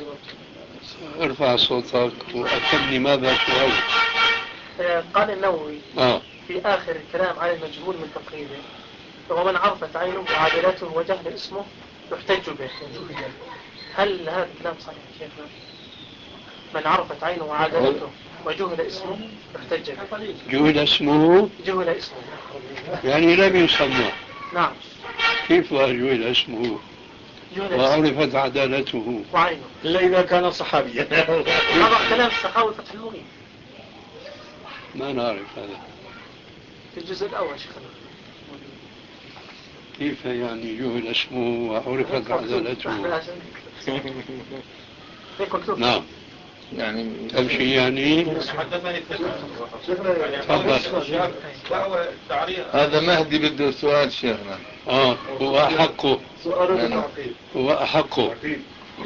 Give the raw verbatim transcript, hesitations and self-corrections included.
ارفع صوتك وأكد ماذا سؤال. قال النووي آه. في آخر الكلام على المجهول من تقريبه، ومن عرفت عينه وعادلته وجهل اسمه يحتج به. هل هذا الكلام صحيح شيخنا؟ من عرفت عينه وعادلته وجهل اسمه يحتج به. جهل اسمه؟ جهل اسمه يعني لم يسمى. نعم. كيف جهل اسمه وعرفت عدالته وعينه إلا إذا كان صحابيا؟ هذا كلام السخاوي فتح المغيث. ما نعرف هذا في الجزء الأول شيخنا. كيف يعني جهل اسمه وعرفت عدالته؟ نعم يعني تمشي يعني هذا مهدي بده سؤال شيخنا. اه هو أحقه، هو أحقه.